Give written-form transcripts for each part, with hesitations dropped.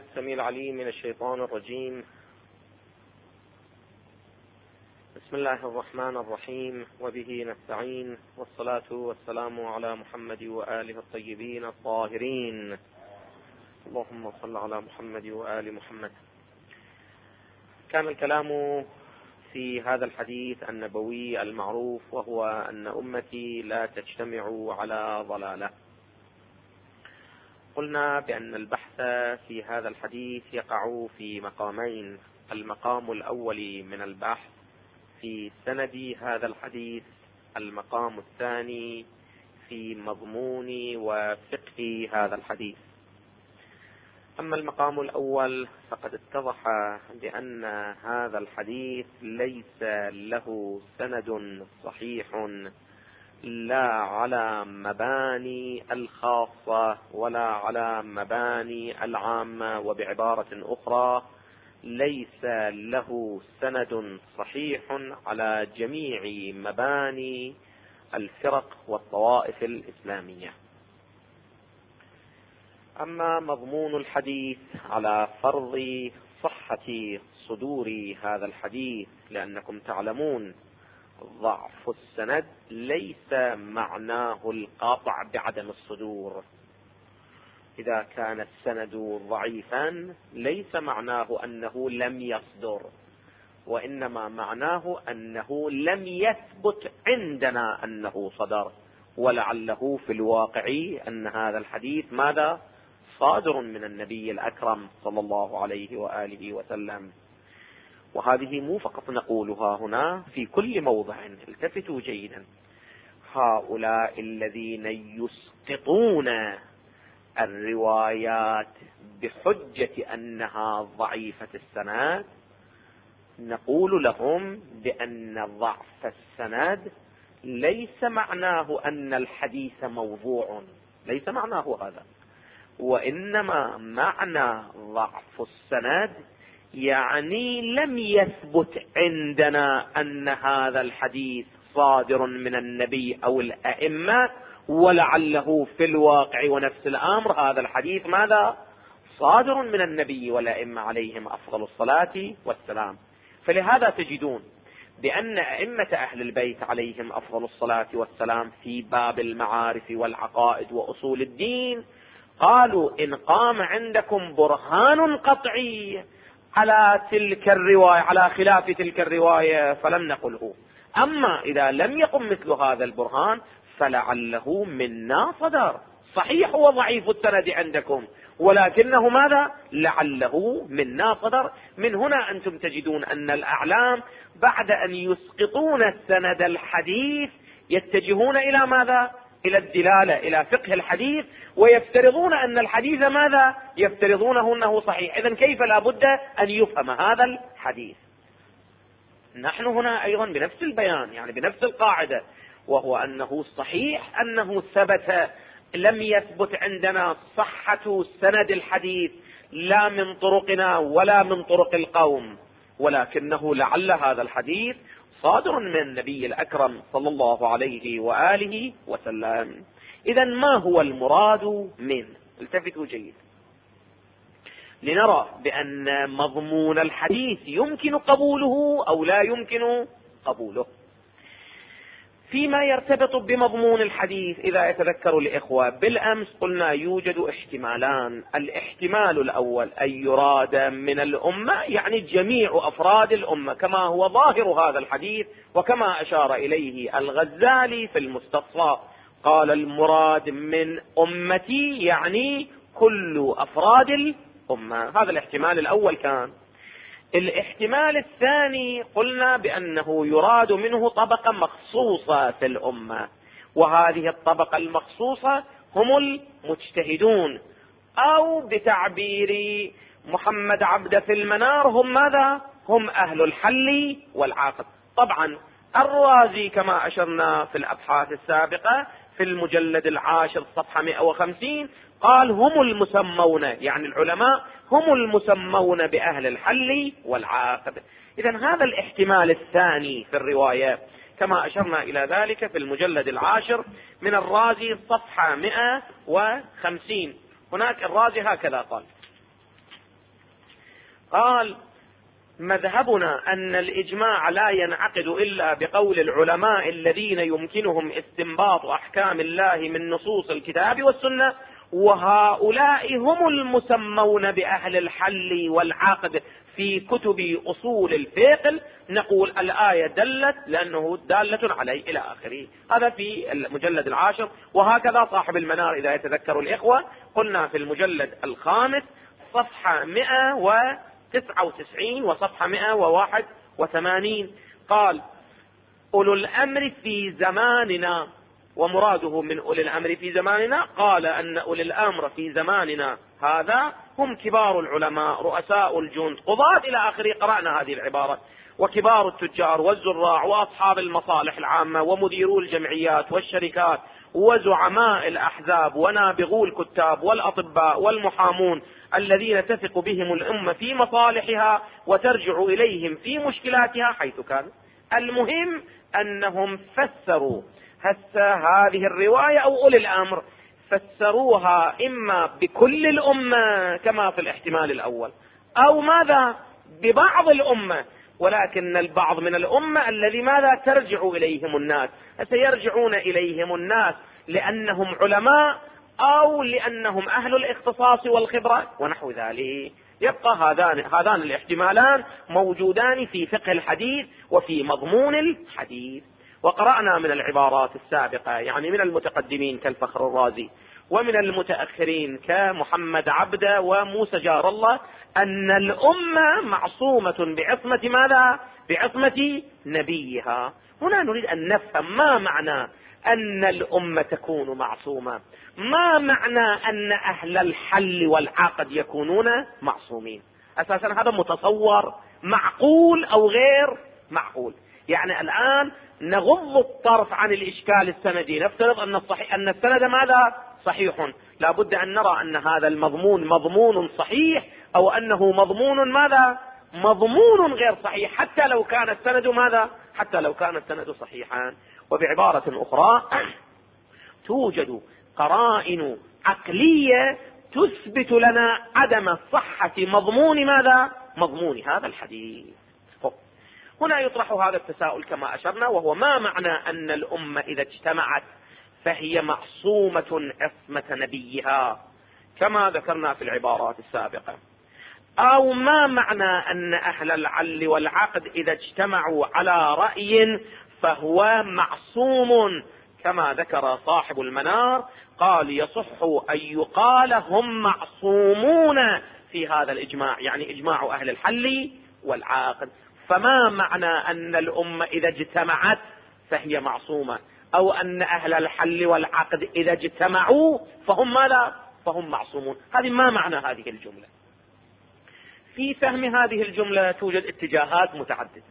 السميع العليم من الشيطان الرجيم. بسم الله الرحمن الرحيم، وبه نستعين، والصلاة والسلام على محمد وآله الطيبين الطاهرين. اللهم صل على محمد وآل محمد. كان الكلام في هذا الحديث النبوي المعروف، وهو أن أمتي لا تجتمع على ضلالة. قلنا بأن البحث في هذا الحديث يقع في مقامين: المقام الأول من البحث في سند هذا الحديث، المقام الثاني في مضمون وفقه هذا الحديث. أما المقام الأول فقد اتضح بأن هذا الحديث ليس له سند صحيح، لا على مباني الخاصة ولا على مباني العامة، وبعبارة أخرى ليس له سند صحيح على جميع مباني الفرق والطوائف الإسلامية. أما مضمون الحديث على فرض صحة صدور هذا الحديث، لأنكم تعلمون ضعف السند ليس معناه القطع بعدم الصدور. إذا كان السند ضعيفا ليس معناه أنه لم يصدر، وإنما معناه أنه لم يثبت عندنا أنه صدر، ولعله في الواقع أن هذا الحديث ماذا؟ صادر من النبي الأكرم صلى الله عليه وآله وسلم. وهذه مو فقط نقولها هنا، في كل موضع. التفتوا جيدا: هؤلاء الذين يسقطون الروايات بحجة أنها ضعيفة السند، نقول لهم بأن ضعف السند ليس معناه أن الحديث موضوع، ليس معناه هذا، وإنما معنى ضعف السند يعني لم يثبت عندنا أن هذا الحديث صادر من النبي أو الأئمة، ولعله في الواقع ونفس الأمر هذا الحديث ماذا؟ صادر من النبي والأئمة عليهم أفضل الصلاة والسلام. فلهذا تجدون بأن أئمة أهل البيت عليهم أفضل الصلاة والسلام في باب المعارف والعقائد وأصول الدين قالوا: إن قام عندكم برهان قطعي على تلك الرواية، على خلاف تلك الرواية، فلم نقله. أما إذا لم يقم مثل هذا البرهان فلعله منا صدر. صحيح هو ضعيف السند عندكم، ولكنه ماذا؟ لعله منا صدر. من هنا أنتم تجدون أن الأعلام بعد أن يسقطون السند الحديث يتجهون إلى ماذا؟ إلى الدلالة، إلى فقه الحديث، ويفترضون أن الحديث ماذا؟ يفترضونه أنه صحيح. إذن كيف لا بد أن يفهم هذا الحديث؟ نحن هنا أيضا بنفس البيان، يعني بنفس القاعدة، وهو أنه صحيح أنه ثبت، لم يثبت عندنا صحة سند الحديث لا من طرقنا ولا من طرق القوم، ولكنه لعل هذا الحديث صادر من النبي الأكرم صلى الله عليه وآله وسلم. إذن ما هو المراد منه؟ التفتوا جيد لنرى بأن مضمون الحديث يمكن قبوله أو لا يمكن قبوله. فيما يرتبط بمضمون الحديث، إذا يتذكر الإخوة بالأمس قلنا يوجد احتمالان. الاحتمال الأول أن يراد من الأمة يعني جميع أفراد الأمة، كما هو ظاهر هذا الحديث وكما أشار إليه الغزالي في المستصفى، قال: المراد من أمتي يعني كل أفراد الأمة. هذا الاحتمال الأول كان. الاحتمال الثاني قلنا بأنه يراد منه طبقة مخصوصة في الأمة، وهذه الطبقة المخصوصة هم المجتهدون، أو بتعبير محمد عبده في المنار هم ماذا؟ هم أهل الحل والعقد. طبعا الرازي كما أشرنا في الأبحاث السابقة في المجلد 10 صفحة 150 قال: هم المسمون، يعني العلماء هم المسمون بأهل الحل والعقد. إذن هذا الاحتمال الثاني في الرواية كما أشرنا إلى ذلك في المجلد 10 من الرازي صفحة 150. هناك الرازي هكذا قال: قال: مذهبنا أن الإجماع لا ينعقد إلا بقول العلماء الذين يمكنهم استنباط أحكام الله من نصوص الكتاب والسنة، وهؤلاء هم المسمون بأهل الحل والعقد في كتب أصول الفقه. نقول الآية دلت لأنه دالة عليه إلى آخره. هذا في المجلد 10، وهكذا صاحب المنار إذا يتذكر الإخوة، قلنا في المجلد 5 صفحة 199 وصفحة 181 قال: أولو الأمر في زماننا. ومراده من أولي الأمر في زماننا قال أن أولي الأمر في زماننا هذا هم كبار العلماء، رؤساء الجند، قضاة إلى آخره. قرأنا هذه العبارة: وكبار التجار والزراع وأصحاب المصالح العامة ومديرو الجمعيات والشركات وزعماء الأحزاب ونابغو الكتاب والأطباء والمحامون الذين تثق بهم الأمة في مصالحها وترجع إليهم في مشكلاتها حيث كان. المهم أنهم فسروا هذه الرواية أو أولي الأمر فسروها إما بكل الأمة كما في الاحتمال الأول، أو ماذا ببعض الأمة، ولكن البعض من الأمة الذي ماذا ترجع إليهم الناس. سيرجعون إليهم الناس لأنهم علماء أو لأنهم أهل الاختصاص والخبرة ونحو ذلك. يبقى هذان الاحتمالان موجودان في فقه الحديث وفي مضمون الحديث. وقرأنا من العبارات السابقة، يعني من المتقدمين كالفخر الرازي ومن المتأخرين كمحمد عبده وموسى جار الله، أن الأمة معصومة بعصمة ماذا؟ بعصمة نبيها. هنا نريد أن نفهم ما معنى أن الأمة تكون معصومة، ما معنى أن أهل الحل والعقد يكونون معصومين. أساسا هذا متصور معقول أو غير معقول. يعني الآن نغض الطرف عن الإشكال السندي، نفترض أن السند ماذا؟ صحيح. لا بد أن نرى أن هذا المضمون مضمون صحيح أو أنه مضمون ماذا؟ مضمون غير صحيح، حتى لو كان السند ماذا؟ حتى لو كان السند صحيحا. وبعبارة أخرى، توجد قرائن عقلية تثبت لنا عدم صحة مضمون ماذا؟ مضمون هذا الحديث. هنا يطرح هذا التساؤل كما أشرنا، وهو ما معنى أن الأمة إذا اجتمعت فهي معصومة عصمة نبيها كما ذكرنا في العبارات السابقة، أو ما معنى أن أهل العل والعقد إذا اجتمعوا على رأي فهو معصوم كما ذكر صاحب المنار. قال: يصح أن يقال هم معصومون في هذا الإجماع، يعني إجماع أهل الحل والعقد. فما معنى أن الأمة إذا اجتمعت فهي معصومة، أو أن أهل الحل والعقد إذا اجتمعوا فهم ماذا؟ فهم معصومون. هذه ما معنى هذه الجملة؟ في فهم هذه الجملة توجد اتجاهات متعددة.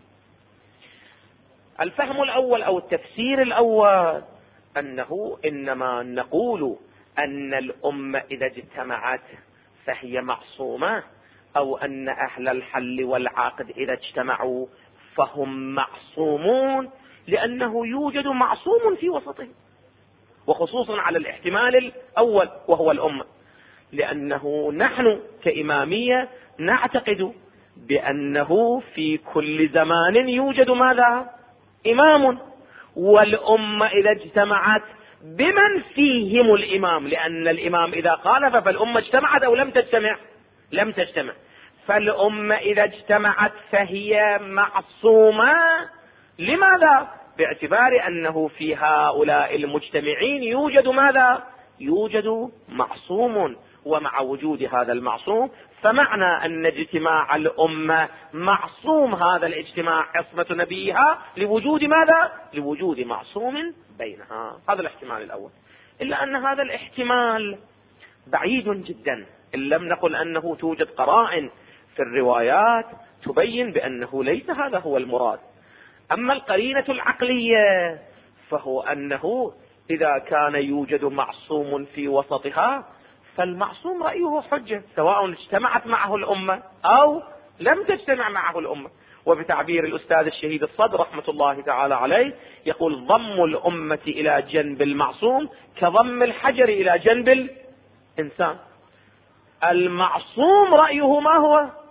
الفهم الأول أو التفسير الأول أنه إنما نقول أن الأمة إذا اجتمعت فهي معصومة، أو أن أهل الحل والعقد إذا اجتمعوا فهم معصومون، لأنه يوجد معصوم في وسطهم، وخصوصا على الاحتمال الأول وهو الأمة، لأنه نحن كإمامية نعتقد بأنه في كل زمان يوجد ماذا؟ إمام، والأمة إذا اجتمعت بمن فيهم الإمام، لأن الإمام إذا خالف فالأمة اجتمعت أو لم تجتمع؟ لم تجتمع. فالأمة إذا اجتمعت فهي معصومة. لماذا؟ باعتبار أنه في هؤلاء المجتمعين يوجد ماذا؟ يوجد معصوم، ومع وجود هذا المعصوم فمعنى أن اجتماع الأمة معصوم هذا الاجتماع عصمة نبيها لوجود ماذا؟ لوجود معصوم بينها. هذا الاحتمال الأول. إلا أن هذا الاحتمال بعيد جدا، إن لم نقل أنه توجد قرائن في الروايات تبين بأنه ليس هذا هو المراد. أما القرينة العقلية فهو أنه إذا كان يوجد معصوم في وسطها فالمعصوم رأيه حجة، سواء اجتمعت معه الأمة أو لم تجتمع معه الأمة. وبتعبير الأستاذ الشهيد الصدر رحمة الله تعالى عليه يقول: ضم الأمة إلى جنب المعصوم كضم الحجر إلى جنب الإنسان. المعصوم رأيه ما هو؟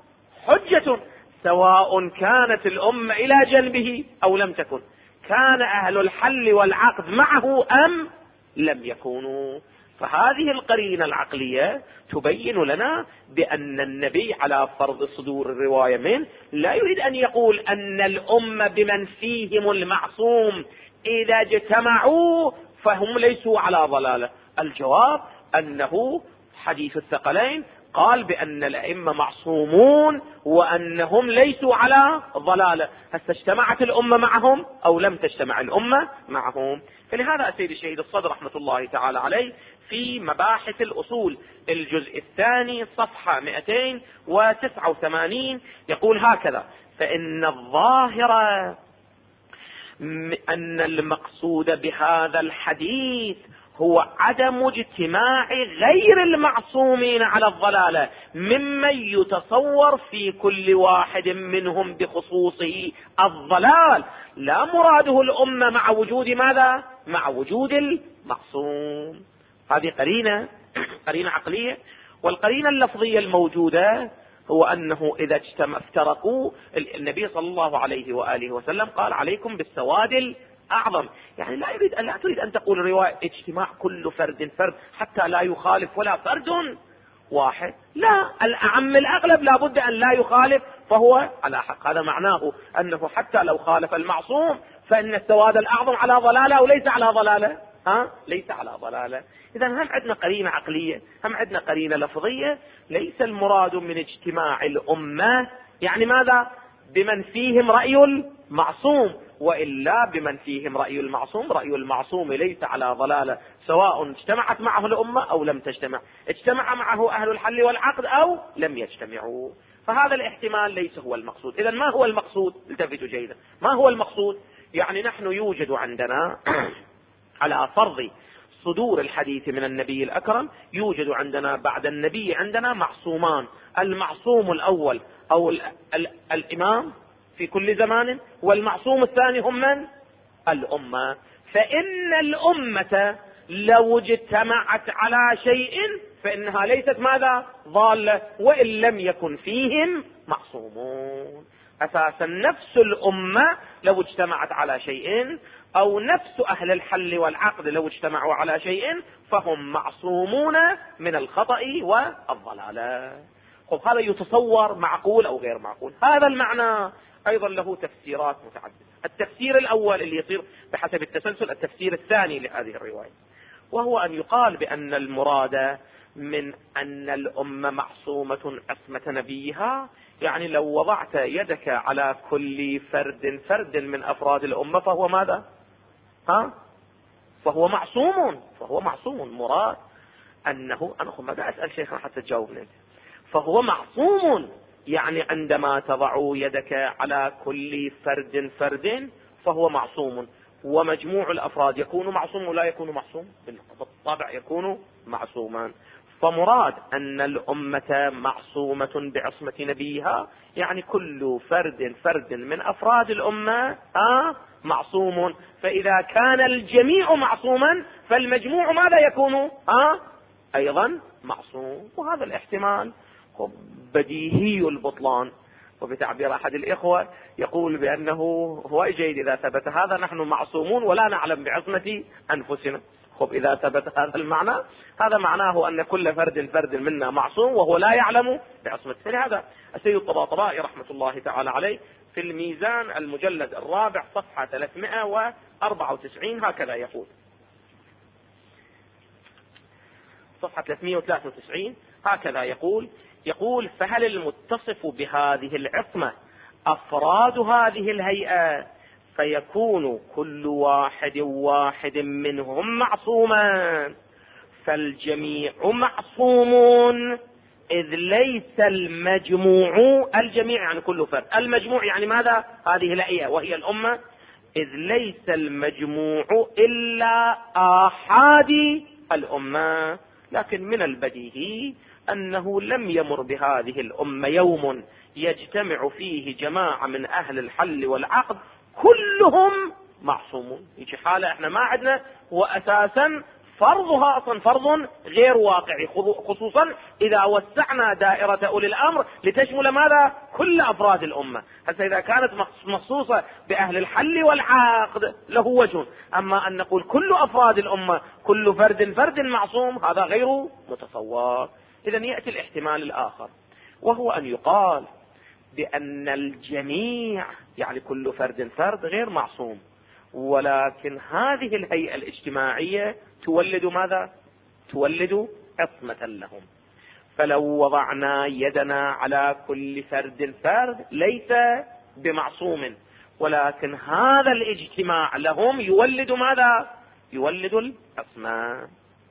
حجة سواء كانت الأمة إلى جنبه أو لم تكن، كان أهل الحل والعقد معه أم لم يكونوا. فهذه القرينة العقلية تبين لنا بأن النبي على فرض صدور الرواية منه لا يريد أن يقول أن الأمة بمن فيهم المعصوم إذا اجتمعوا فهم ليسوا على ضلالة. الجواب أنه حديث الثقلين قال بأن الأئمة معصومون وأنهم ليسوا على ضلالة. هل اجتمعت الأمة معهم أو لم تجتمع الأمة معهم؟ فلهذا السيد الشهيد الصدر رحمة الله تعالى عليه في مباحث الأصول الجزء الثاني صفحة 289 يقول هكذا: فإن الظاهر أن المقصود بهذا الحديث هو عدم اجتماع غير المعصومين على الضلالة ممن يتصور في كل واحد منهم بخصوصه الضلال، لا مراده الأمة مع وجود ماذا؟ مع وجود المعصوم. هذه قرينة عقلية. والقرينة اللفظية الموجودة هو أنه إذا افترقوا النبي صلى الله عليه وآله وسلم قال عليكم بالسواد الأعظم. يعني لا تريد أن تقول رواية اجتماع كل فرد حتى لا يخالف ولا فرد واحد، لا، الأعم الأغلب لا بد أن لا يخالف فهو على حق. هذا معناه أنه حتى لو خالف المعصوم فإن السواد الأعظم على ضلالة أو ليس على ضلالة؟ ليس على ضلالة. إذا هم عندنا قرينة عقلية، هم عندنا قرينة لفظية. ليس المراد من اجتماع الأمة يعني ماذا؟ بمن فيهم رأي المعصوم، وإلا بمن فيهم رأي المعصوم، رأي المعصوم ليس على ضلالة سواء اجتمعت معه الأمة أو لم تجتمع، اجتمع معه أهل الحل والعقد أو لم يجتمعوا. فهذا الاحتمال ليس هو المقصود. إذا ما هو المقصود؟ التفتوا جيدا، ما هو المقصود؟ يعني نحن يوجد عندنا على فرض صدور الحديث من النبي الأكرم يوجد عندنا بعد النبي عندنا معصومان. المعصوم الأول أو الإمام في كل زمان، والمعصوم الثاني هم من؟ الأمة. فإن الأمة لو اجتمعت على شيء فإنها ليست ماذا؟ ضالة، وإن لم يكن فيهم معصومون. أساسا نفس الأمة لو اجتمعت على شيء أو نفس أهل الحل والعقد لو اجتمعوا على شيء فهم معصومون من الخطأ والضلالة. هذا يتصور معقول أو غير معقول. هذا المعنى أيضا له تفسيرات متعددة. التفسير الأول اللي يصير بحسب التسلسل التفسير الثاني لهذه الرواية، وهو أن يقال بأن المراد من أن الأمة معصومة عصمة نبيها، يعني لو وضعت يدك على كل فرد من أفراد الأمة فهو ماذا؟ فهو معصوم. مراد أنه أنا ماذا أسأل شيخنا حتى تجاوبني؟ فهو معصوم، يعني عندما تضع يدك على كل فرد فهو معصوم، ومجموع الأفراد يكون معصوم ولا يكون معصوم؟ بالطبع يكون معصوما. فمراد أن الأمة معصومة بعصمة نبيها، يعني كل فرد من أفراد الأمة معصوم. فإذا كان الجميع معصوما فالمجموع ماذا يكون؟ أيضا معصوم. وهذا الاحتمال بديهي البطلان. وبتعبير أحد الإخوة يقول بأنه هو جيد إذا ثبت هذا نحن معصومون ولا نعلم بعصمة أنفسنا. إذا ثبت هذا المعنى هذا معناه أن كل فرد منا معصوم وهو لا يعلم بعصمته. فلهذا السيد الطباطبائي رحمة الله تعالى عليه في الميزان المجلد الرابع صفحة 394 هكذا يقول، صفحة 393 هكذا يقول: فهل المتصف بهذه العصمة أفراد هذه الهيئة فيكون كل واحد منهم معصوما، فالجميع معصومون، إذ ليس الجميع يعني كل فرد، المجموع يعني ماذا؟ هذه الهيئة وهي الأمة، إذ ليس المجموع إلا آحاد الأمة. لكن من البديهي أنه لم يمر بهذه الأمة يوم يجتمع فيه جماعة من أهل الحل والعقد كلهم معصومون. يجي حالة احنا ما عندنا، وأساسا فرضها أصلا فرض غير واقعي، خصوصا إذا وسعنا دائرة أولي الأمر لتشمل ماذا؟ كل أفراد الأمة. حتى إذا كانت مخصوصة بأهل الحل والعقد له وجه، أما أن نقول كل أفراد الأمة كل فرد معصوم، هذا غير متصور. إذن يأتي الاحتمال الآخر، وهو أن يقال بأن الجميع يعني كل فرد غير معصوم، ولكن هذه الهيئة الاجتماعية تولد ماذا؟ تولد عصمة لهم. فلو وضعنا يدنا على كل فرد ليس بمعصوم، ولكن هذا الاجتماع لهم يولد ماذا؟ يولد العصمة.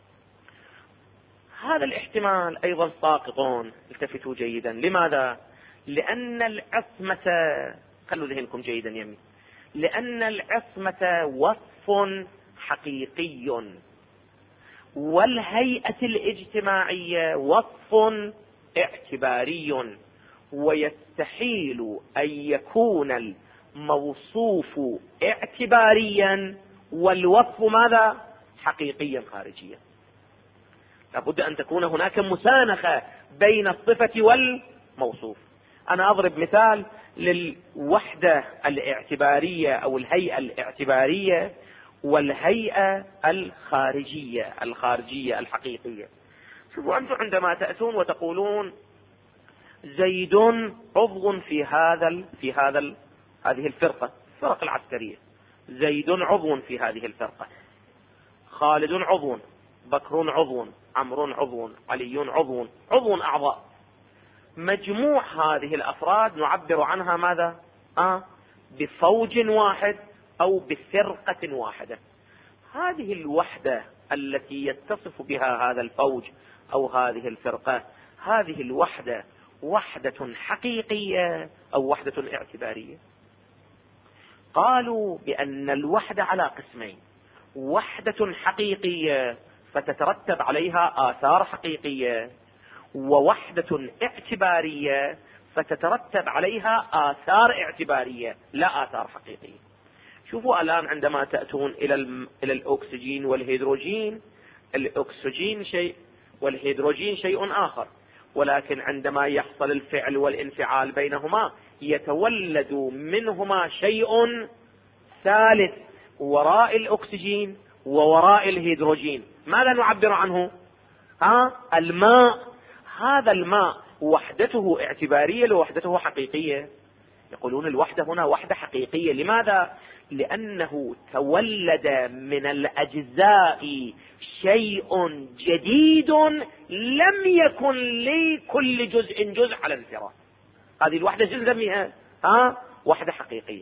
هذا الاحتمال أيضا ساقط، التفتوا جيدا. لماذا؟ لأن العصمة، خلوا ذهنكم جيدا يمين، لأن العصمة وصف حقيقي، والهيئة الاجتماعية وصف اعتباري، ويستحيل أن يكون الموصوف اعتباريا والوصف ماذا؟ حقيقيا خارجيا. لابد أن تكون هناك مسانخة بين الصفة والموصوف. أنا أضرب مثال للوحدة الاعتبارية أو الهيئة الاعتبارية والهيئة الخارجية الحقيقية. شوفوا أنتم عندما تأتون وتقولون زيد عضو في هذه الفرقة العسكرية، زيد عضو في هذه الفرقة، خالد عضو، بكر عضو، عمرو عضو، علي عضو أعضاء. مجموع هذه الأفراد نعبر عنها ماذا؟ بفوج واحد أو بفرقة واحدة. هذه الوحدة التي يتصف بها هذا الفوج أو هذه الفرقة، هذه الوحدة وحدة حقيقية أو وحدة اعتبارية؟ قالوا بأن الوحدة على قسمين: وحدة حقيقية فتترتب عليها آثار حقيقية، ووحدة اعتبارية فتترتب عليها آثار اعتبارية لا آثار حقيقية. شوفوا الآن عندما تأتون إلى الأكسجين والهيدروجين، الأكسجين شيء والهيدروجين شيء آخر، ولكن عندما يحصل الفعل والانفعال بينهما يتولد منهما شيء ثالث وراء الأكسجين ووراء الهيدروجين. ماذا نعبر عنه؟ الماء. هذا الماء وحدته اعتبارية لوحدته حقيقية؟ يقولون الوحدة هنا وحدة حقيقية. لماذا؟ لأنه تولد من الأجزاء شيء جديد لم يكن لكل جزء على انفراد. هذه الوحدة نسميها وحدة حقيقية.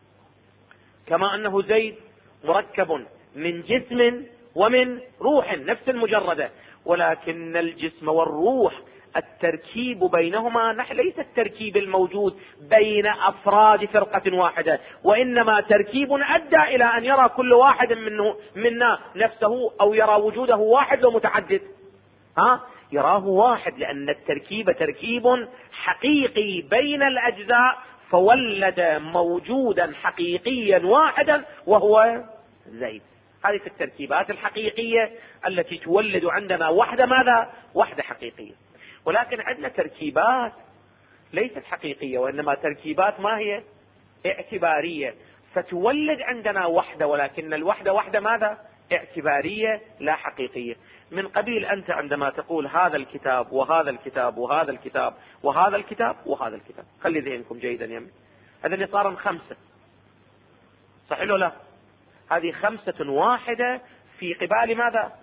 كما أنه زيد مركب من جسم ومن روح، نفس المجردة، ولكن الجسم والروح التركيب بينهما ليس التركيب الموجود بين أفراد فرقة واحدة، وإنما تركيب أدى إلى أن يرى كل واحد منا نفسه، أو يرى وجوده واحد ومتعدد. يراه واحد، لأن التركيب تركيب حقيقي بين الأجزاء، فولد موجودا حقيقيا واحدا وهو زيد. هذه التركيبات الحقيقية التي تولد عندنا وحدة ماذا؟ وحدة حقيقية. ولكن عندنا تركيبات ليست حقيقية، وإنما تركيبات ما هي؟ اعتبارية، فتولد عندنا وحدة، ولكن الوحدة وحدة ماذا؟ اعتبارية لا حقيقية. من قبيل أنت عندما تقول هذا الكتاب وهذا الكتاب وهذا الكتاب وهذا الكتاب وهذا الكتاب، خلي ذهنكم جيدا يمين، هذا صار 5، صحيح ولا لا؟ هذه 5 واحدة في قبال ماذا؟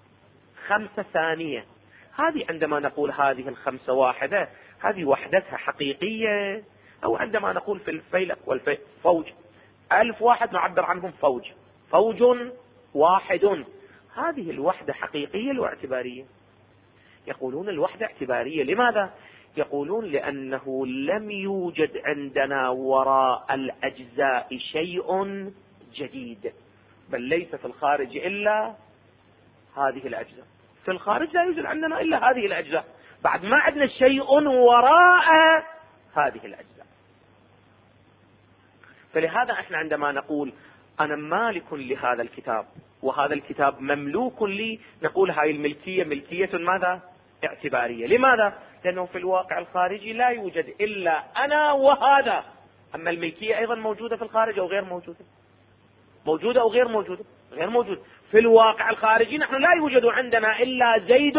5 ثانية. هذه عندما نقول هذه 5 واحدة، هذه وحدتها حقيقية. أو عندما نقول في الفيلق والفوج 1000 واحد نعبر عنهم فوج واحد. هذه الوحدة حقيقية واعتبارية؟ يقولون الوحدة اعتبارية. لماذا؟ يقولون لأنه لم يوجد عندنا وراء الأجزاء شيء جديد، بل ليس في الخارج إلا هذه الأجزاء. في الخارج لا يوجد عندنا إلا هذه الأجزاء، بعد ما عندنا شيء وراء هذه الأجزاء. فلهذا احنا عندما نقول أنا مالك لهذا الكتاب وهذا الكتاب مملوك لي، نقول هاي الملكية ملكية ماذا؟ اعتبارية. لماذا؟ لأنه في الواقع الخارجي لا يوجد إلا أنا وهذا. أما الملكية أيضا موجودة في الخارج أو غير موجودة؟ موجودة أو غير موجودة؟ غير موجودة. في الواقع الخارجي نحن لا يوجد عندنا إلا زيد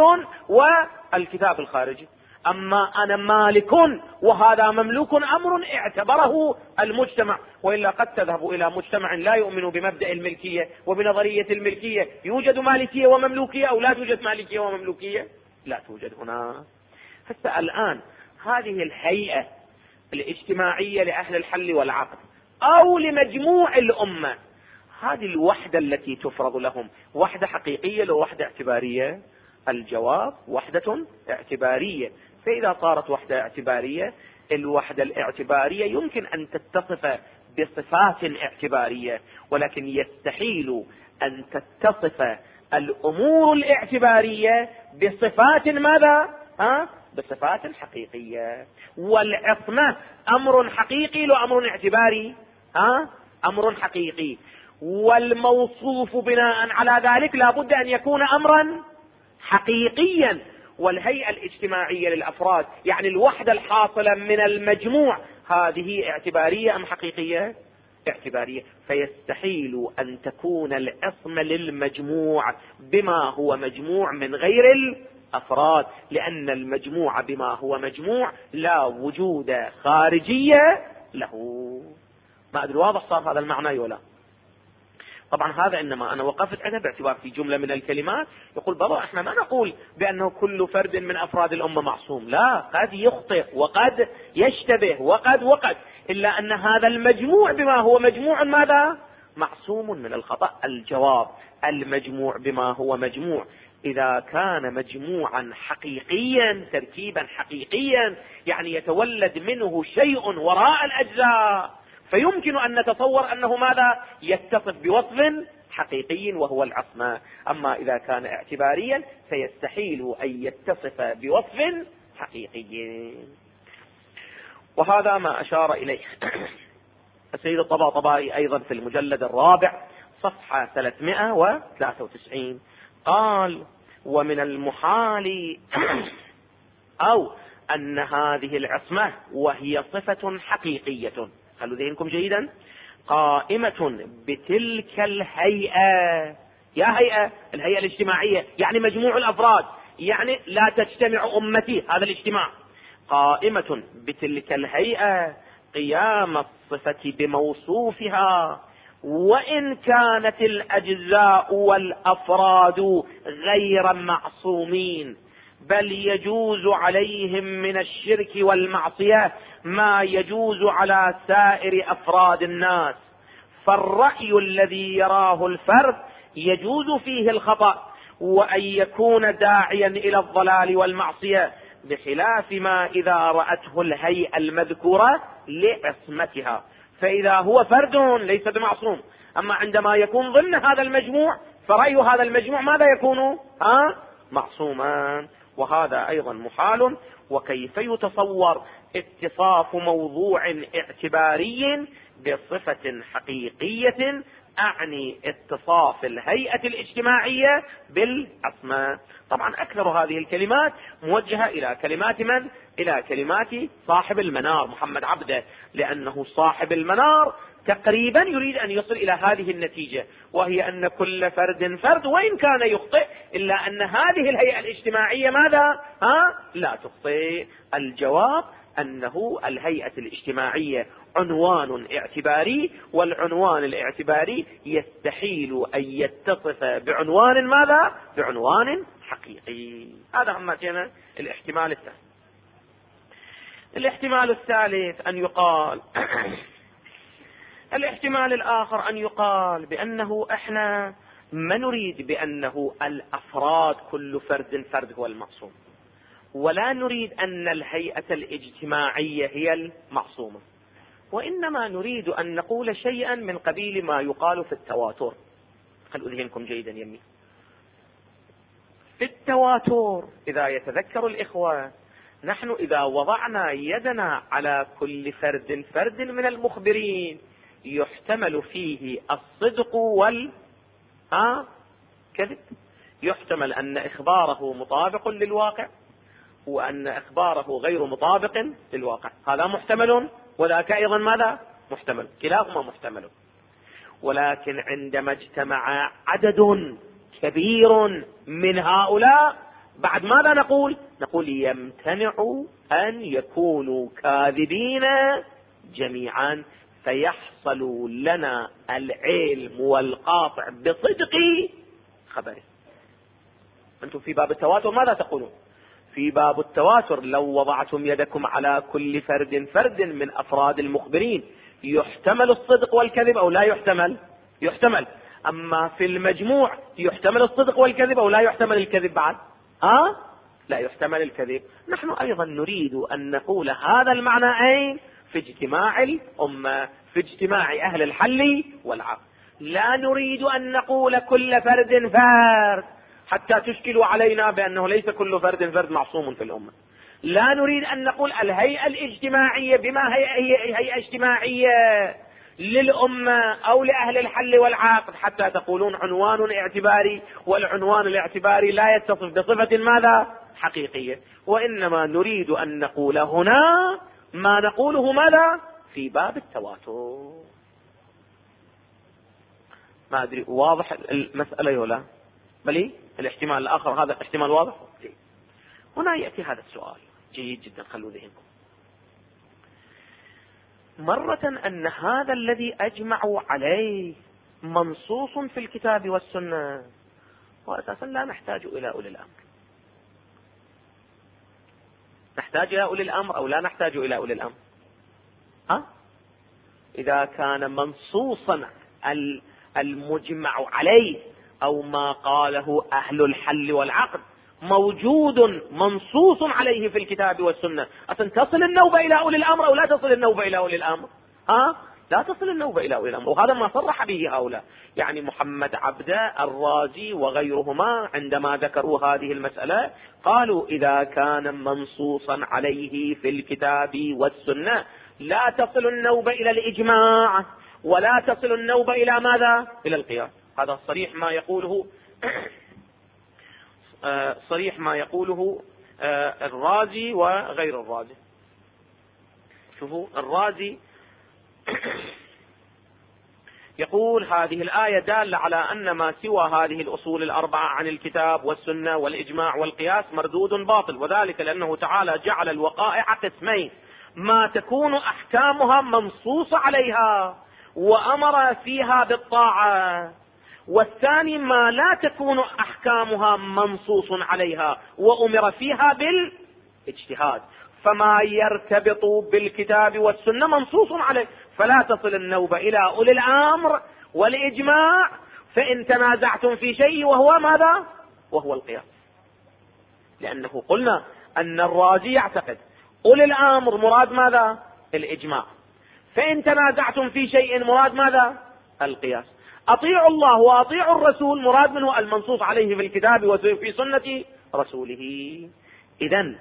والكتاب الخارجي. أما أنا مالك وهذا مملوك أمر اعتبره المجتمع، وإلا قد تذهب إلى مجتمع لا يؤمن بمبدأ الملكية وبنظرية الملكية، يوجد مالكية ومملوكية أو لا توجد مالكية ومملوكية؟ لا توجد هنا. حتى الآن هذه الهيئة الاجتماعية لأهل الحل والعقد أو لمجموع الأمة، هذه الوحدة التي تفرض لهم وحدة حقيقية لو وحدة اعتبارية؟ الجواب وحدة اعتبارية. فإذا صارت وحدة اعتبارية، الوحدة الاعتبارية يمكن أن تتصف بصفات اعتبارية، ولكن يستحيل أن تتصف الأمور الاعتبارية بصفات ماذا؟ بصفات حقيقية. والعصمة أمر حقيقي لو أمر اعتباري؟ أمر حقيقي. والموصوف بناء على ذلك لا بد أن يكون أمرا حقيقيا. والهيئة الاجتماعية للأفراد يعني الوحدة الحاصلة من المجموع، هذه اعتبارية أم حقيقية؟ اعتبارية. فيستحيل أن تكون العصمة للمجموع بما هو مجموع من غير الأفراد، لأن المجموع بما هو مجموع لا وجود خارجية له. ما أدري واضح صار هذا المعنى ولا؟ طبعا هذا إنما أنا وقفت عنه باعتبار في جملة من الكلمات يقول بابا احنا ما نقول بأنه كل فرد من أفراد الأمة معصوم، لا، قد يخطئ وقد يشتبه وقد إلا أن هذا المجموع بما هو مجموع ماذا؟ معصوم من الخطأ. الجواب المجموع بما هو مجموع إذا كان مجموعا حقيقيا تركيبا حقيقيا يعني يتولد منه شيء وراء الأجزاء، فيمكن أن نتصور أنه ماذا؟ يتصف بوصف حقيقي وهو العصمة. أما إذا كان اعتباريا فيستحيل أن يتصف بوصف حقيقي. وهذا ما أشار إليه السيد الطباطبائي أيضا في المجلد الرابع صفحة 393 قال: ومن المحال أو أن هذه العصمة وهي صفة حقيقية، خلوا ذهنكم جيدا، قائمة بتلك الهيئة. يا هيئة الهيئة الاجتماعية يعني مجموع الأفراد، يعني لا تجتمع أمتي، هذا الاجتماع، قائمة بتلك الهيئة قيام الصفة بموصوفها، وإن كانت الأجزاء والأفراد غير معصومين، بل يجوز عليهم من الشرك والمعصية ما يجوز على سائر أفراد الناس. فالرأي الذي يراه الفرد يجوز فيه الخطأ وأن يكون داعيا إلى الضلال والمعصية، بخلاف ما إذا رأته الهيئة المذكورة لعصمتها، فإذا هو فرد ليس بمعصوم. أما عندما يكون ضمن هذا المجموع فرأي هذا المجموع ماذا يكون؟ معصوما. وهذا أيضا محال. وكيف يتصور اتصاف موضوع اعتباري بصفة حقيقية، أعني اتصاف الهيئة الاجتماعية بالعصمة؟ طبعا أكثر هذه الكلمات موجهة إلى كلمات من؟ إلى كلمات صاحب المنار محمد عبده، لأنه صاحب المنار تقريبا يريد أن يصل إلى هذه النتيجة، وهي أن كل فرد وإن كان يخطئ إلا أن هذه الهيئة الاجتماعية ماذا؟ لا تخطئ. الجواب أنه الهيئة الاجتماعية عنوان اعتباري، والعنوان الاعتباري يستحيل أن يتصف بعنوان ماذا؟ بعنوان حقيقي. هذا عما كان الاحتمال الثالث. الاحتمال الثالث أن يقال الاحتمال الآخر أن يقال بأنه احنا ما نريد بأنه الأفراد كل فرد هو المعصوم، ولا نريد أن الهيئة الاجتماعية هي المعصومة، وإنما نريد أن نقول شيئا من قبيل ما يقال في التواتر. خلوا ذهنكم جيدا يمي. في التواتر إذا يتذكر الإخوة، نحن إذا وضعنا يدنا على كل فرد من المخبرين يحتمل فيه الصدق والكذب. يحتمل أن إخباره مطابق للواقع، وأن إخباره غير مطابق للواقع. هذا محتمل، وذاك أيضا ماذا؟ محتمل. كلاهما محتمل. ولكن عندما اجتمع عدد كبير من هؤلاء، بعد ماذا نقول؟ نقول يمتنع أن يكونوا كاذبين جميعا، فيحصل لنا العلم والقاطع بصدق خبره. أنتم في باب التواتر ماذا تقولون؟ في باب التواتر لو وضعتم يدكم على كل فرد من أفراد المخبرين، يحتمل الصدق والكذب أو لا يحتمل؟ يحتمل. أما في المجموع يحتمل الصدق والكذب أو لا يحتمل الكذب بعد؟ لا يحتمل الكذب. نحن أيضا نريد أن نقول هذا المعنى أين؟ في اجتماع الأمة، في اجتماع أهل الحل والعقد. لا نريد أن نقول كل فرد حتى تشكلوا علينا بأنه ليس كل فرد معصوم في الأمة. لا نريد أن نقول الهيئة الاجتماعية بما هي هيئة اجتماعية للأمة أو لأهل الحل والعقد حتى تقولون عنوان اعتباري، والعنوان الاعتباري لا يتصف بصفة ماذا؟ حقيقية. وإنما نريد أن نقول هنا ما نقوله ماذا؟ في باب التواتر. ما أدري واضح المسألة ولا بلي؟ الاحتمال الآخر هذا احتمال واضح. هنا يأتي هذا السؤال جيد جدا، خلوا ذهنكم مرة أن هذا الذي أجمعوا عليه منصوص في الكتاب والسنة، وأساسا لا نحتاج إلى أولي الأمر. نحتاج إلى أولي الأمر أو لا نحتاج إلى أولي الأمر؟ إذا كان منصوصا المجمع عليه أو ما قاله أهل الحل والعقد موجود منصوص عليه في الكتاب والسنة، أصلا تصل النوبة إلى أولي الأمر أو لا تصل النوبة إلى أولي الأمر؟ لا تصل النوبة إلى أولي الأمر. وهذا ما صرح به هؤلاء، يعني محمد عبده، الرازي وغيرهما عندما ذكروا هذه المسألة قالوا إذا كان منصوصا عليه في الكتاب والسنة لا تصل النوبة إلى الإجماع ولا تصل النوبة إلى ماذا؟ إلى القياس. هذا صريح ما يقوله صريح ما يقوله الرازي وغير الرازي. شوفوا الرازي يقول هذه الآية دالة على أن ما سوى هذه الأصول الأربعة عن الكتاب والسنة والإجماع والقياس مردود باطل، وذلك لأنه تعالى جعل الوقائع قسمين: ما تكون أحكامها منصوص عليها وأمر فيها بالطاعة، والثاني ما لا تكون أحكامها منصوص عليها وأمر فيها بالاجتهاد. فما يرتبط بالكتاب والسنة منصوص عليه، فلا تصل النوبة إلى أولي الأمر والإجماع، فإن تنازعتم في شيء وهو ماذا؟ وهو القياس. لأنه قلنا أن الرازي يعتقد أولي الأمر مراد ماذا؟ الإجماع، فإن تنازعتم في شيء مراد ماذا؟ القياس. أطيعوا الله وأطيعوا الرسول مراد منه المنصوص عليه في الكتاب وفي سنة رسوله. إذن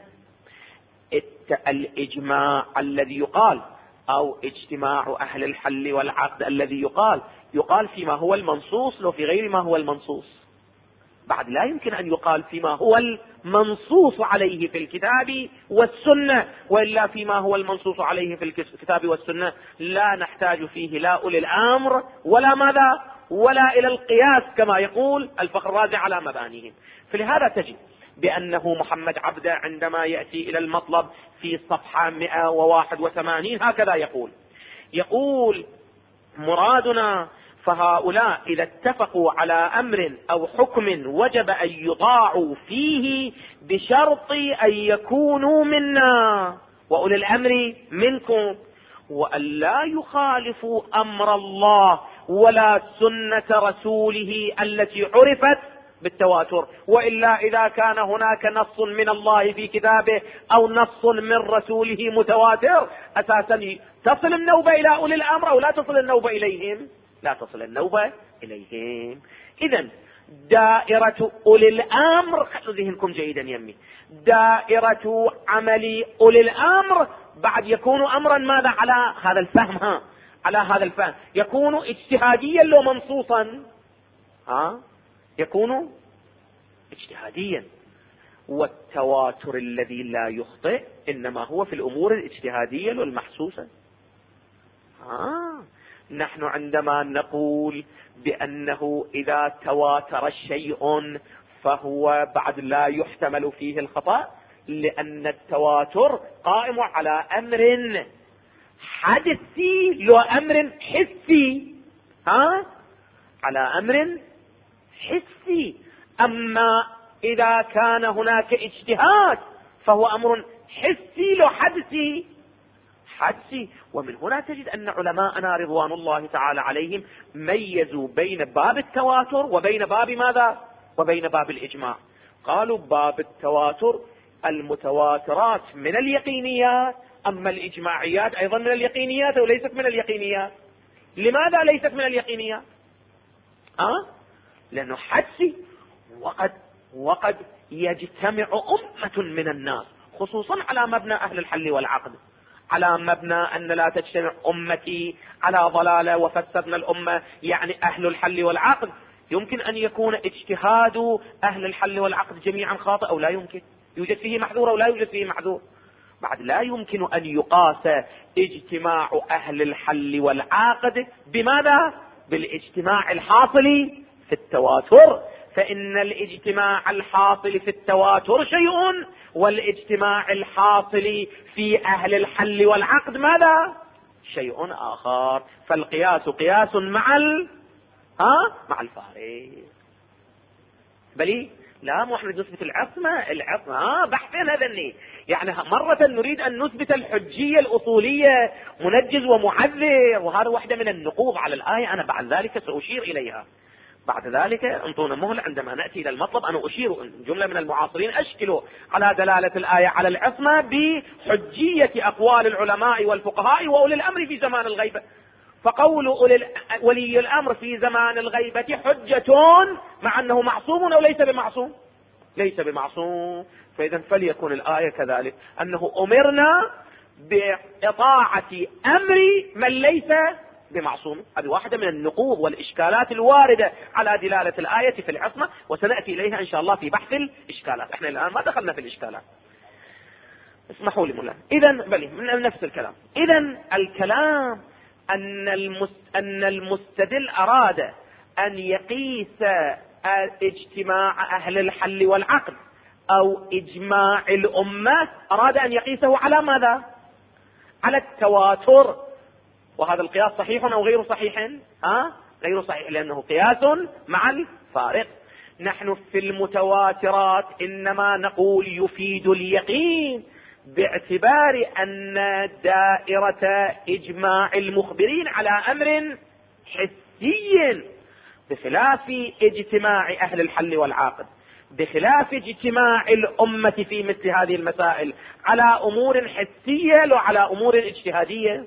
الإجماع الذي يقال أو اجتماع أهل الحل والعقد الذي يقال فيما هو المنصوص لو في غير ما هو المنصوص. بعد لا يمكن أن يقال فيما هو المنصوص عليه في الكتاب والسنة، وإلا فيما هو المنصوص عليه في الكتاب والسنة لا نحتاج فيه لا أولي الأمر ولا ماذا ولا إلى القياس كما يقول الفخر الرازي على مبانيهم. فلهذا تجد بأنه محمد عبده عندما يأتي إلى المطلب في صفحة 181 هكذا يقول مرادنا فهؤلاء إذا اتفقوا على أمر أو حكم وجب أن يطاعوا فيه بشرط أن يكونوا منا وأولي الأمر منكم، وأن لا يخالفوا أمر الله ولا سنة رسوله التي عرفت بالتواتر، وإلا إذا كان هناك نص من الله في كتابه أو نص من رسوله متواتر أساسا تصل النوبة إلى أولي الأمر أو لا تصل النوبة إليهم؟ لا تصل النوبة إليهم. إذن دائرة أولي الأمر، خلوا ذهنكم جيدا يمي، دائرة عمل أولي الأمر بعد يكون أمرا ماذا على هذا الفهم على هذا الفهم يكون اجتهاديا لو منصوصا؟ يكون اجتهاديا. والتواتر الذي لا يخطئ إنما هو في الأمور الاجتهادية والمحسوسة. نحن عندما نقول بأنه إذا تواتر شيء فهو بعد لا يحتمل فيه الخطأ، لأن التواتر قائم على أمر حدثي لو أمر حسي. على أمر حسي. أما إذا كان هناك اجتهاد فهو أمر حسي لو حدثي. ومن هنا تجد أن علماءنا رضوان الله تعالى عليهم ميزوا بين باب التواتر وبين باب ماذا؟ وبين باب الإجماع. قالوا باب التواتر المتواترات من اليقينيات، أما الإجماعيات أيضا من اليقينيات وليست من اليقينيات. لماذا ليست من اليقينيات؟ لأنه حدسي. وقد يجتمع أمة من الناس خصوصا على مبنى أهل الحل والعقد، على مبنى أن لا تجتمع أمتي على ضلالة وفسدنا الأمة، يعني أهل الحل والعقد. يمكن أن يكون اجتهاد أهل الحل والعقد جميعا خاطئ أو لا يمكن، يوجد فيه محذور أو لا يوجد فيه محذور. بعد لا يمكن أن يقاس اجتماع أهل الحل والعقد بماذا؟ بالاجتماع الحاصل في التواتر، فإن الاجتماع الحاصل في التواتر شيء، والاجتماع الحاصل في أهل الحل والعقد ماذا؟ شيء آخر. فالقياس قياس مع الفارق. بلي لا مو احنا نثبت العصمة بحثين هذني، يعني مرة نريد أن نثبت الحجية الأصولية منجز ومعذر، وهذا واحدة من النقوض على الآية. أنا بعد ذلك سأشير إليها. بعد ذلك انطونا مهلة عندما نأتي إلى المطلب أنا أشير. جملة من المعاصرين أشكلوا على دلالة الآية على العصمة بحجية أقوال العلماء والفقهاء وأولي الأمر في زمان الغيبة. فقول ولي الأمر في زمان الغيبة حجة مع أنه معصوم أو ليس بمعصوم؟ ليس بمعصوم. فإذا فليكن الآية كذلك، أنه أمرنا بإطاعة أمر من ليس بمعصوم. هذه واحدة من النقوض والإشكالات الواردة على دلالة الآية في العصمة، وسنأتي إليها إن شاء الله في بحث الإشكالات. احنا الآن ما دخلنا في الإشكالات، اسمحوا لي مولانا. إذن بلي من نفس الكلام. إذن الكلام أن المستدل أراد أن يقيس اجتماع أهل الحل والعقد أو إجماع الأمة، أراد أن يقيسه على ماذا؟ على التواتر. وهذا القياس صحيح أو غير صحيح؟ غير صحيح، لأنه قياس مع الفارق. نحن في المتواترات إنما نقول يفيد اليقين باعتبار أن دائرة إجماع المخبرين على أمر حسي، بخلاف اجتماع أهل الحل والعقد، بخلاف اجتماع الأمة في مثل هذه المسائل على أمور حسية لا على أمور اجتهادية.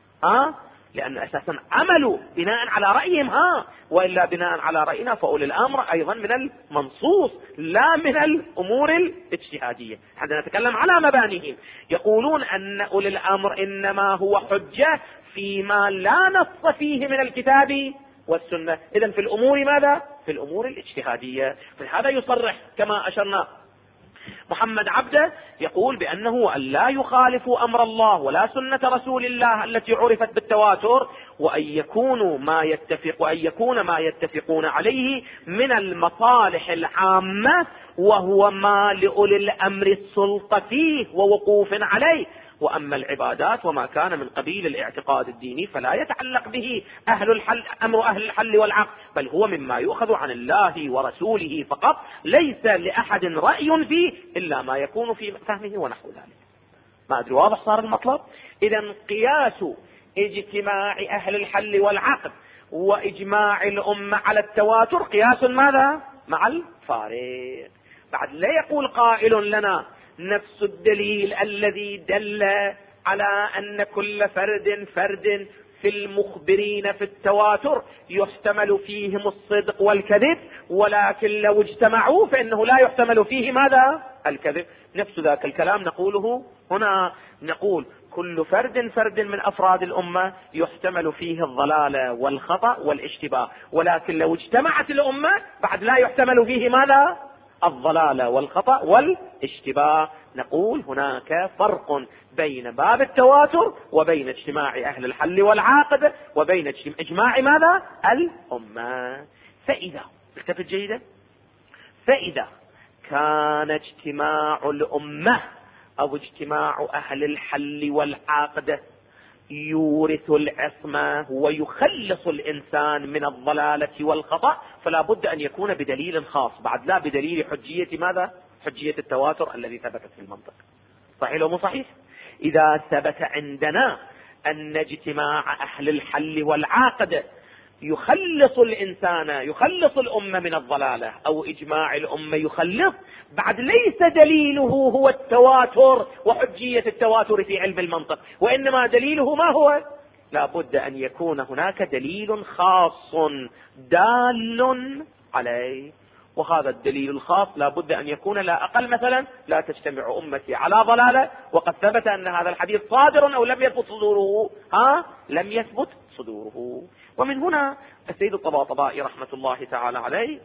لأن أساسا عملوا بناء على رأيهم، وإلا بناء على رأينا فأولي الأمر أيضا من المنصوص لا من الأمور الاجتهادية. حتى نتكلم على مبانيهم. يقولون أن أولي الأمر إنما هو حجة فيما لا نص فيه من الكتاب والسنة. إذن في الأمور ماذا؟ في الأمور الاجتهادية. فهذا يصرح كما أشرنا محمد عبده، يقول بأنه أن لا يخالفوا أمر الله ولا سنة رسول الله التي عرفت بالتواتر، وأن يكون ما يتفقون عليه من المصالح العامة، وهو ما لأولي الأمر السلطة فيه ووقوف عليه. وأما العبادات وما كان من قبيل الاعتقاد الديني فلا يتعلق به أمر أهل الحل والعقد، بل هو مما يؤخذ عن الله ورسوله فقط، ليس لأحد رأي فيه إلا ما يكون في فهمه ونحو ذلك. ما أدري واضح صار المطلب؟ إذن قياس اجتماع أهل الحل والعقد وإجماع الأمة على التواتر قياس ماذا؟ مع الفارق. بعد لا يقول قائل لنا نفس الدليل الذي دل على أن كل فرد في المخبرين في التواتر يحتمل فيهم الصدق والكذب، ولكن لو اجتمعوا فإنه لا يحتمل فيه ماذا؟ الكذب. نفس ذاك الكلام نقوله هنا. نقول كل فرد من أفراد الأمة يحتمل فيه الضلال والخطأ والاشتباه، ولكن لو اجتمعت الأمة بعد لا يحتمل فيه ماذا؟ الضلال والخطأ والاشتباه. نقول هناك فرق بين باب التواتر وبين اجتماع أهل الحل والعقد وبين اجماع ماذا؟ الأمة. فإذا التفت جيدا، فإذا كان اجتماع الأمة أو اجتماع أهل الحل والعقد يورث العصمة ويخلص الإنسان من الضلالة والخطأ، فلا بد أن يكون بدليل خاص، بعد لا بدليل حجية ماذا؟ حجية التواتر الذي ثبتت في المنطق. صحيح أو مو صحيح؟ إذا ثبت عندنا أن اجتماع أهل الحل والعقد يخلص الإنسان، يخلص الأمة من الضلالة، أو إجماع الأمة يخلص، بعد ليس دليله هو التواتر وحجية التواتر في علم المنطق، وإنما دليله ما هو؟ لا بد أن يكون هناك دليل خاص دال عليه، وهذا الدليل الخاص لا بد أن يكون لا أقل. مثلا لا تجتمع أمتي على ضلالة، وقد ثبت أن هذا الحديث صادر أو لم يثبت صدوره، لم يثبت صدوره. ومن هنا السيد الطباطبائي رحمة الله تعالى عليه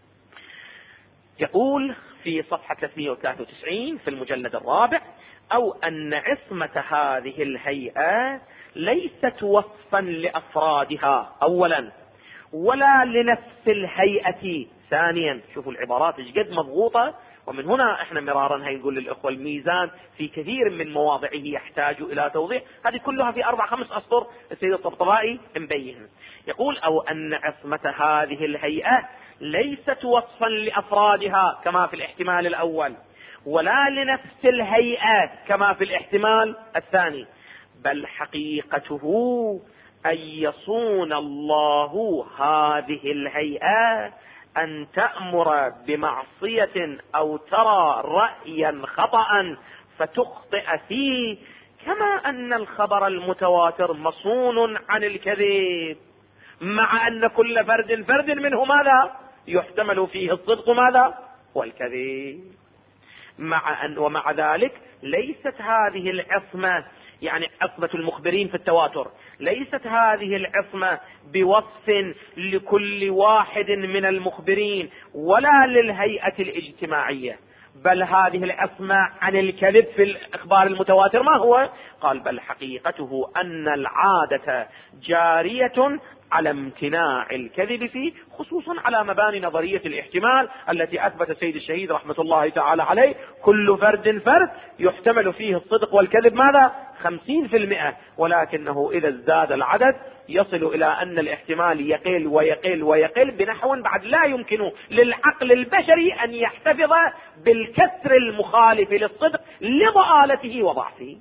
يقول في صفحة 393 في المجلد الرابع: أو أن عصمة هذه الهيئة ليست وصفا لأفرادها أولا، ولا لنفس الهيئة ثانيا. شوفوا العبارات ايش قد مضغوطة. ومن هنا احنا مرارا هاي نقول للأخوة الميزان في كثير من مواضعه يحتاج إلى توضيح، هذه كلها في 4-5 أسطر السيد الطبطبائي مبين. يقول: أو أن عصمة هذه الهيئة ليست وصفا لأفرادها كما في الاحتمال الأول، ولا لنفس الهيئة كما في الاحتمال الثاني، بل حقيقته أن يصون الله هذه الهيئة أن تأمر بمعصية أو ترى رأيا خطأ فتخطئ فيه، كما أن الخبر المتواتر مصون عن الكذب، مع أن كل فرد منه ماذا؟ يحتمل فيه الصدق ماذا؟ والكذب. ومع ذلك ليست هذه العصمة، يعني عصمة المخبرين في التواتر، ليست هذه العصمة بوصف لكل واحد من المخبرين ولا للهيئة الاجتماعية، بل هذه العصمة عن الكذب في الإخبار المتواتر ما هو؟ قال: بل حقيقته أن العادة جارية على امتناع الكذب فيه، خصوصا على مباني نظرية الاحتمال التي أثبت السيد الشهيد رحمة الله تعالى عليه: كل فرد يحتمل فيه الصدق والكذب ماذا؟ 50%، ولكنه إذا ازداد العدد يصل إلى أن الاحتمال يقل ويقل ويقل بنحو بعد لا يمكن للعقل البشري أن يحتفظ بالكسر المخالف للصدق لضآلته وضعفه.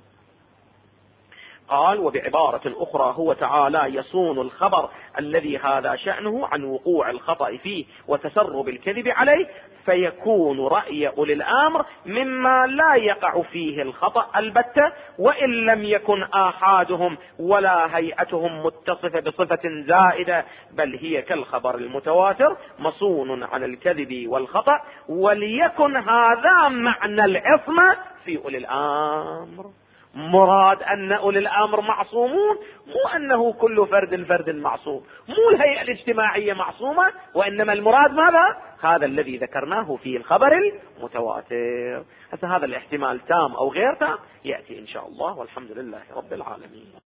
قال: وبعبارة أخرى هو تعالى يصون الخبر الذي هذا شأنه عن وقوع الخطأ فيه وتسرب الكذب عليه، فيكون رأي أولي الأمر مما لا يقع فيه الخطأ البتة، وإن لم يكن آحادهم ولا هيئتهم متصفة بصفة زائدة، بل هي كالخبر المتواتر مصون عن الكذب والخطأ. وليكن هذا معنى العصمة في أولي الأمر. مراد أن أولي الأمر معصومون، مو أنه كل فرد معصوم، مو الهيئة الاجتماعية معصومة، وإنما المراد ماذا؟ هذا الذي ذكرناه في الخبر المتواتر. هذا الاحتمال تام أو غير تام يأتي إن شاء الله، والحمد لله رب العالمين.